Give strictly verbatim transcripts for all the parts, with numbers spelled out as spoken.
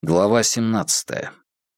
Глава семнадцатая.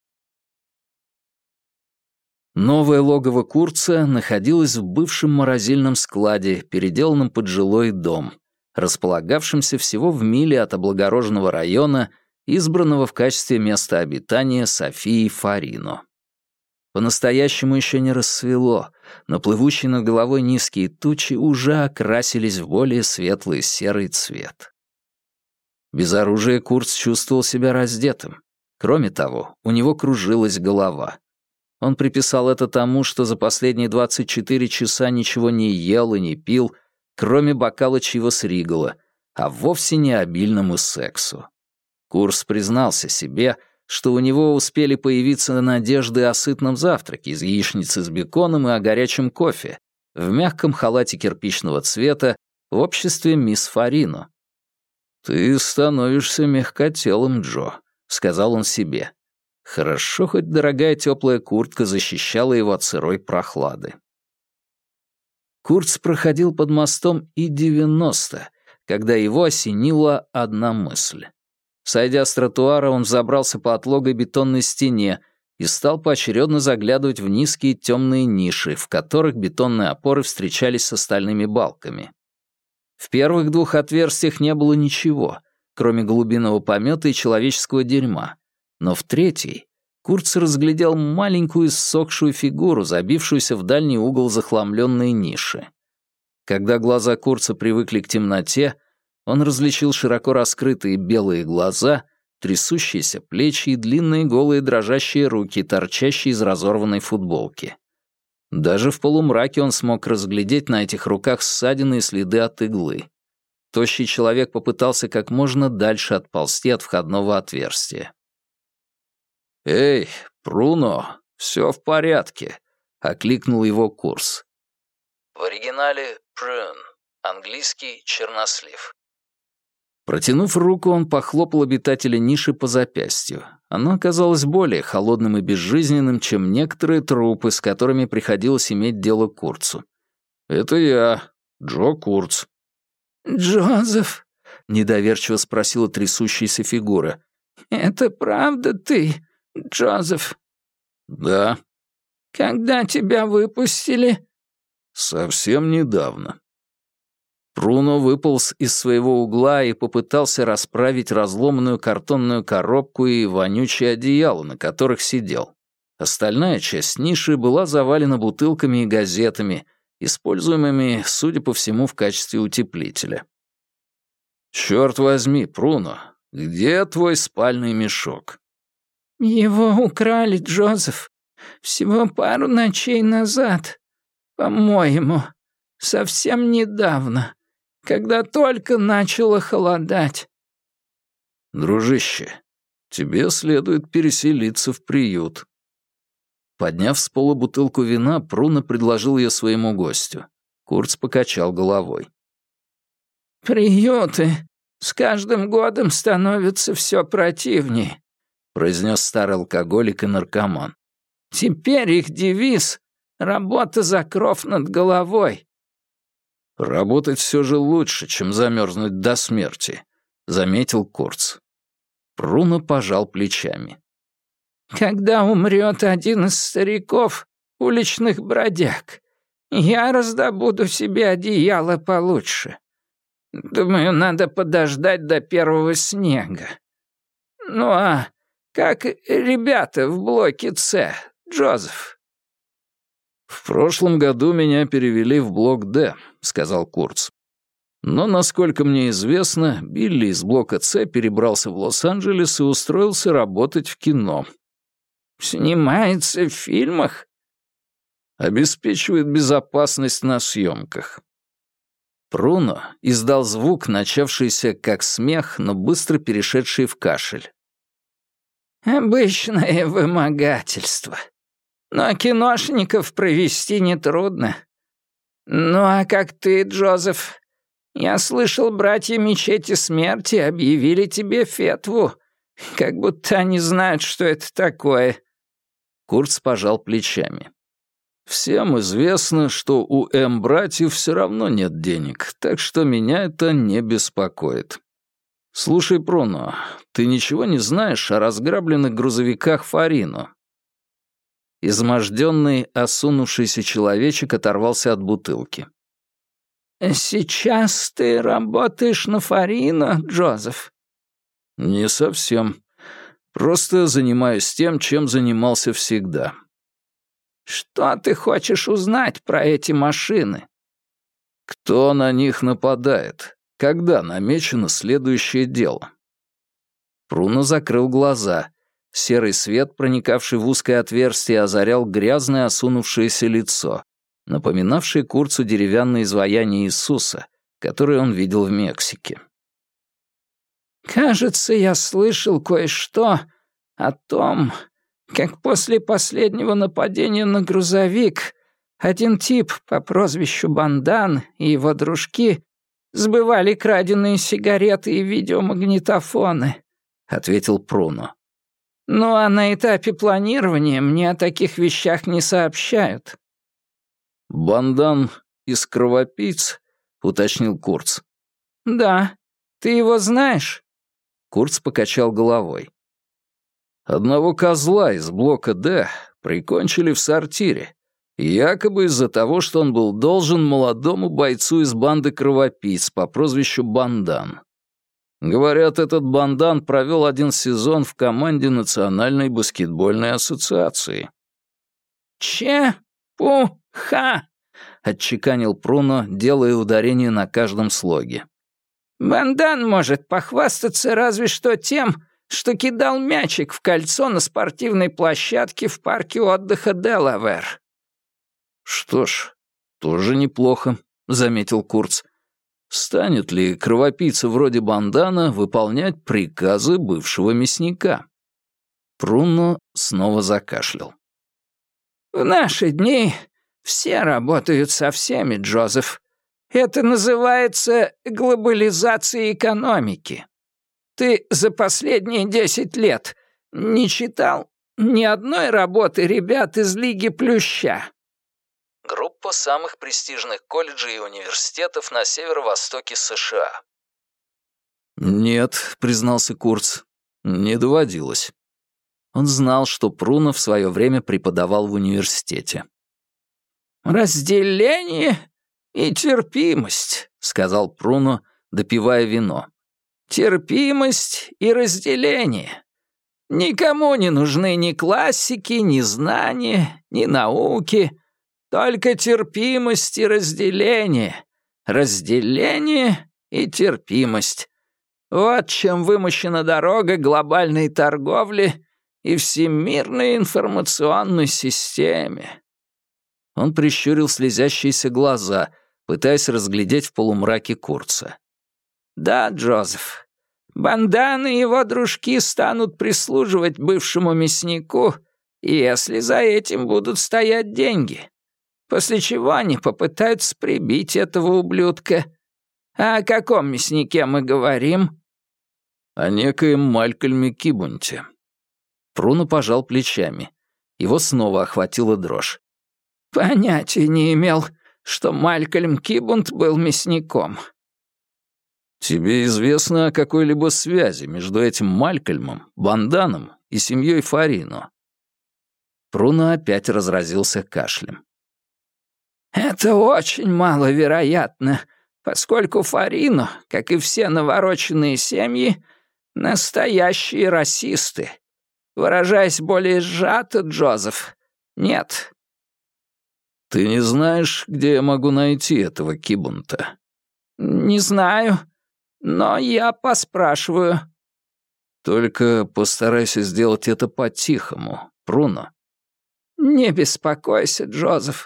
Новое логово Курца находилось в бывшем морозильном складе, переделанном под жилой дом, располагавшемся всего в миле от облагороженного района, избранного в качестве места обитания Софии Фарино. По-настоящему еще не рассвело, но плывущие над головой низкие тучи уже окрасились в более светлый серый цвет. Без оружия Курц чувствовал себя раздетым. Кроме того, у него кружилась голова. Он приписал это тому, что за последние двадцать четыре часа ничего не ел и не пил, кроме бокала чивас Ригала, а вовсе не обильному сексу. Курц признался себе, что у него успели появиться надежды о сытном завтраке из яичницы с беконом и о горячем кофе в мягком халате кирпичного цвета в обществе мисс Фарино. «Ты становишься мягкотелым, Джо», — сказал он себе. Хорошо, хоть дорогая теплая куртка защищала его от сырой прохлады. Курц проходил под мостом И девяносто, когда его осенила одна мысль. Сойдя с тротуара, он взобрался по отлогой бетонной стене и стал поочередно заглядывать в низкие темные ниши, в которых бетонные опоры встречались с остальными балками. В первых двух отверстиях не было ничего, кроме голубиного помета и человеческого дерьма, но в третьей Курц разглядел маленькую иссохшую фигуру, забившуюся в дальний угол захламленной ниши. Когда глаза Курца привыкли к темноте, он различил широко раскрытые белые глаза, трясущиеся плечи и длинные голые дрожащие руки, торчащие из разорванной футболки. Даже в полумраке он смог разглядеть на этих руках ссадины и следы от иглы. Тощий человек попытался как можно дальше отползти от входного отверстия. «Эй, Пруно, все в порядке», — окликнул его Курц. В оригинале «прун», английский «чернослив». Протянув руку, он похлопал обитателя ниши по запястью. Оно оказалось более холодным и безжизненным, чем некоторые трупы, с которыми приходилось иметь дело Курцу. «Это я, Джо Курц». «Джозеф?» — недоверчиво спросила трясущаяся фигура. «Это правда ты, Джозеф?» «Да». «Когда тебя выпустили?» «Совсем недавно». Пруно выполз из своего угла и попытался расправить разломанную картонную коробку и вонючее одеяло, на которых сидел. Остальная часть ниши была завалена бутылками и газетами, используемыми, судя по всему, в качестве утеплителя. «Чёрт возьми, Пруно, где твой спальный мешок?» «Его украли, Джозеф. Всего пару ночей назад. По-моему, совсем недавно, когда только начало холодать». «Дружище, тебе следует переселиться в приют». Подняв с пола бутылку вина, Пруно предложил ее своему гостю. Курц покачал головой. «Приюты с каждым годом становятся все противнее», — произнес старый алкоголик и наркоман. «Теперь их девиз — работа за кров над головой». «Работать все же лучше, чем замерзнуть до смерти», — заметил Курц. Пруно пожал плечами. «Когда умрет один из стариков, уличных бродяг, я раздобуду себе одеяло получше. Думаю, надо подождать до первого снега. Ну а как ребята в блоке С, Джозеф?» «В прошлом году меня перевели в блок Д», — сказал Курц. «Но, насколько мне известно, Билли из блока С перебрался в Лос-Анджелес и устроился работать в кино». «Снимается в фильмах?» «Обеспечивает безопасность на съемках». Пруно издал звук, начавшийся как смех, но быстро перешедший в кашель. «Обычное вымогательство. Но киношников провести нетрудно. Ну а как ты, Джозеф? Я слышал, братья Мечети Смерти объявили тебе фетву, как будто они знают, что это такое». Курц пожал плечами. «Всем известно, что у М-братьев все равно нет денег, так что меня это не беспокоит». «Слушай, Пруно, ты ничего не знаешь о разграбленных грузовиках Фарино?» Изможденный, осунувшийся человечек оторвался от бутылки. «Сейчас ты работаешь на Фарино, Джозеф?» «Не совсем. Просто занимаюсь тем, чем занимался всегда». «Что ты хочешь узнать про эти машины?» «Кто на них нападает? Когда намечено следующее дело?» Пруно закрыл глаза. Серый свет, проникавший в узкое отверстие, озарял грязное осунувшееся лицо, напоминавшее Курцу деревянное изваяние Иисуса, которое он видел в Мексике. «Кажется, я слышал кое-что о том, как после последнего нападения на грузовик один тип по прозвищу Бандан и его дружки сбывали краденые сигареты и видеомагнитофоны», — ответил Пруно. «Ну а на этапе планирования мне о таких вещах не сообщают». «Бандан из кровопийц?» — уточнил Курц. «Да. Ты его знаешь?» Курц покачал головой. «Одного козла из блока «Д» прикончили в сортире, якобы из-за того, что он был должен молодому бойцу из банды кровопийц по прозвищу Бандан. Говорят, этот Бандан провел один сезон в команде Национальной баскетбольной ассоциации». «Че-пу-ха!» — отчеканил Пруно, делая ударение на каждом слоге. «Бандан может похвастаться разве что тем, что кидал мячик в кольцо на спортивной площадке в парке отдыха Делавэр». «Что ж, тоже неплохо», — заметил Курц. «Станет ли кровопийца вроде Бандана выполнять приказы бывшего мясника?» Пруно снова закашлял. «В наши дни все работают со всеми, Джозеф. Это называется глобализацией экономики. Ты за последние десять лет не читал ни одной работы ребят из Лиги Плюща?» Группа самых престижных колледжей и университетов на северо-востоке США. «Нет», — признался Курц, — «не доводилось». Он знал, что Пруно в свое время преподавал в университете. «Разделение и терпимость», — сказал Пруно, допивая вино. «Терпимость и разделение. Никому не нужны ни классики, ни знания, ни науки. Только терпимость и разделение. Разделение и терпимость. Вот чем вымощена дорога глобальной торговли и всемирной информационной системе». Он прищурил слезящиеся глаза, пытаясь разглядеть в полумраке Курца. «Да, Джозеф, Бандан и его дружки станут прислуживать бывшему мяснику, если за этим будут стоять деньги. После чего они попытаются прибить этого ублюдка. А о каком мяснике мы говорим?» «О некоем Малькольме Кибунте». Пруно пожал плечами. Его снова охватила дрожь. «Понятия не имел, что Малькольм Кибунт был мясником». «Тебе известно о какой-либо связи между этим Малькольмом, Банданом и семьей Фарино?» Пруно опять разразился кашлем. «Это очень маловероятно, поскольку Фарино, как и все навороченные семьи, настоящие расисты. Выражаясь более сжато, Джозеф, нет». «Ты не знаешь, где я могу найти этого Кибунта?» «Не знаю, но я поспрашиваю». «Только постарайся сделать это по-тихому, Пруно». «Не беспокойся, Джозеф».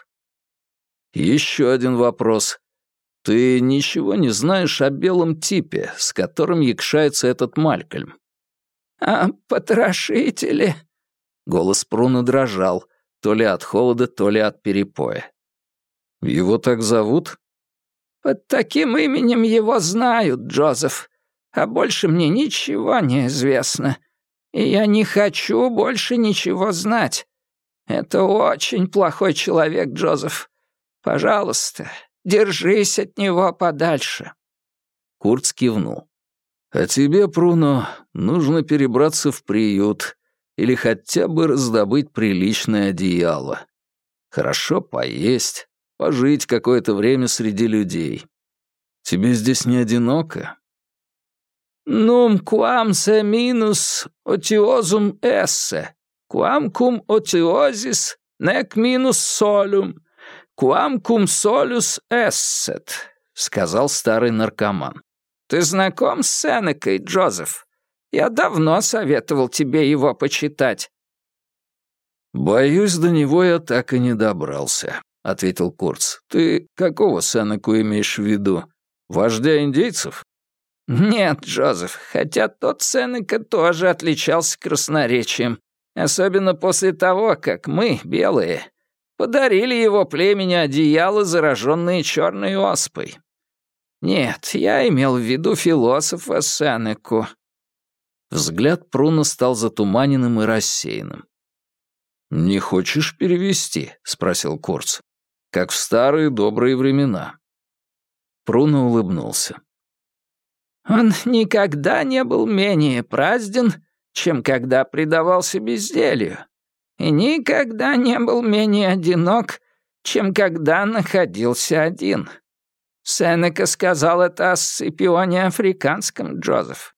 «Еще один вопрос. Ты ничего не знаешь о белом типе, с которым якшается этот Малькольм?» «А потрошители?» Голос Пруно дрожал, то ли от холода, то ли от перепоя. «Его так зовут?» «Под таким именем его знают, Джозеф, а больше мне ничего не известно. И я не хочу больше ничего знать. Это очень плохой человек, Джозеф. Пожалуйста, держись от него подальше». Курц кивнул. А тебе, Пруно, нужно перебраться в приют или хотя бы раздобыть приличное одеяло. Хорошо поесть, пожить какое-то время среди людей. Тебе здесь не одиноко?» «Нум quam se minus otiosum esse, quam cum otiosis nec minus solum, quam cum solus esset», — сказал старый наркоман. «Ты знаком с Сенекой, Джозеф? Я давно советовал тебе его почитать». «Боюсь, до него я так и не добрался», — ответил Курц. «Ты какого Сенеку имеешь в виду? Вождя индейцев?» «Нет, Джозеф, хотя тот Сенека тоже отличался красноречием, особенно после того, как мы, белые, подарили его племени одеяло, зараженные черной оспой. Нет, я имел в виду философа Сенеку». Взгляд Пруно стал затуманенным и рассеянным. «Не хочешь перевести?» — спросил Курц. «Как в старые добрые времена». Пруно улыбнулся. «Он никогда не был менее празден, чем когда предавался безделью, и никогда не был менее одинок, чем когда находился один. Сенека сказал это о Сципионе Африканском, Джозеф».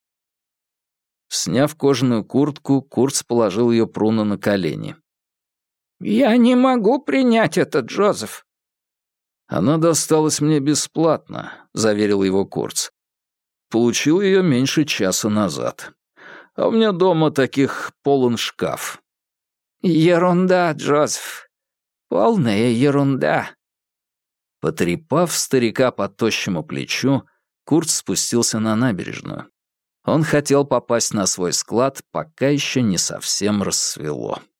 Сняв кожаную куртку, Курц положил ее Пруно на колени. «Я не могу принять это, Джозеф». «Она досталась мне бесплатно», — заверил его Курц. «Получил ее меньше часа назад. А у меня дома таких полон шкаф». «Ерунда, Джозеф. Полная ерунда». Потрепав старика по тощему плечу, Курц спустился на набережную. Он хотел попасть на свой склад, пока еще не совсем рассвело.